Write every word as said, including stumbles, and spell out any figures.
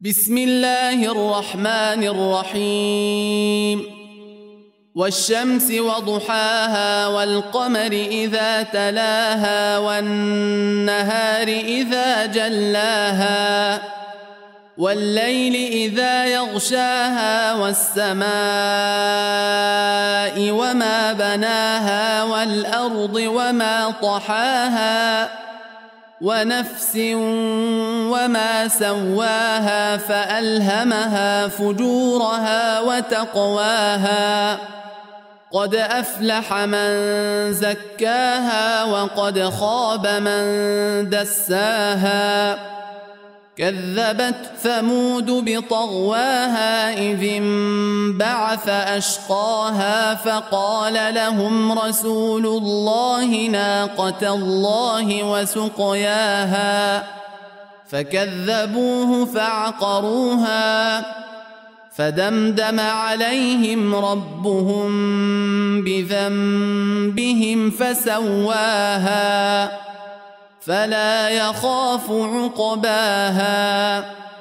بسم الله الرحمن الرحيم والشمس وضحاها والقمر إذا تلاها والنهار إذا جلاها والليل إذا يغشاها والسماء وما بناها والأرض وما طحاها ونفس وما سواها فألهمها فجورها وتقواها قد أفلح من زكاها وقد خاب من دساها كذبت ثمود بطغواها إذ انبعث أشقاها فقال لهم رسول الله ناقة الله وسقياها فكذبوه فعقروها فدمدم عليهم ربهم بذنبهم فسواها فلا يخاف عقباها